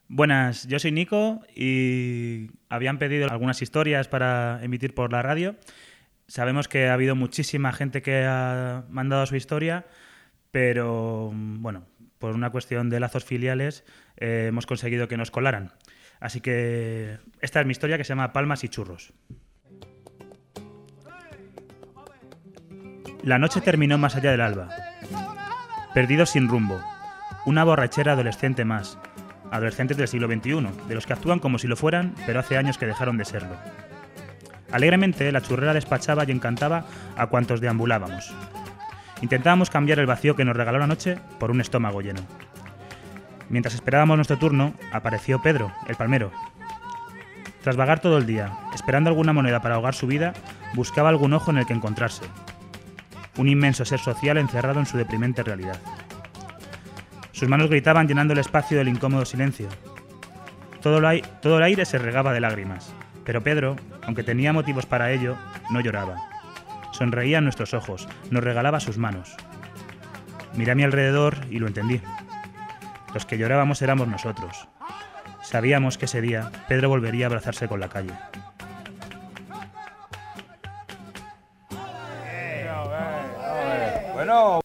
Buenas, yo soy Nico y habían pedido algunas historias para emitir por la radio. Sabemos que ha habido muchísima gente que ha mandado su historia, pero bueno, por una cuestión de lazos filiales hemos conseguido que nos colaran. Así que esta es mi historia, que se llama Palmas y Churros. La noche terminó más allá del alba. Perdidos sin rumbo. Una borrachera adolescente más. Adolescentes del siglo XXI, de los que actúan como si lo fueran, pero hace años que dejaron de serlo. Alegremente, la churrera despachaba y encantaba a cuantos deambulábamos. Intentábamos cambiar el vacío que nos regaló la noche por un estómago lleno. Mientras esperábamos nuestro turno, apareció Pedro, el palmero. Tras vagar todo el día, esperando alguna moneda para ahogar su vida, buscaba algún ojo en el que encontrarse. Un inmenso ser social encerrado en su deprimente realidad. Sus manos gritaban llenando el espacio del incómodo silencio. Todo el aire se regaba de lágrimas, pero Pedro, aunque tenía motivos para ello, no lloraba. Sonreía en nuestros ojos, nos regalaba sus manos. Miré a mi alrededor y lo entendí. Los que llorábamos éramos nosotros. Sabíamos que ese día Pedro volvería a abrazarse con la calle. Bueno.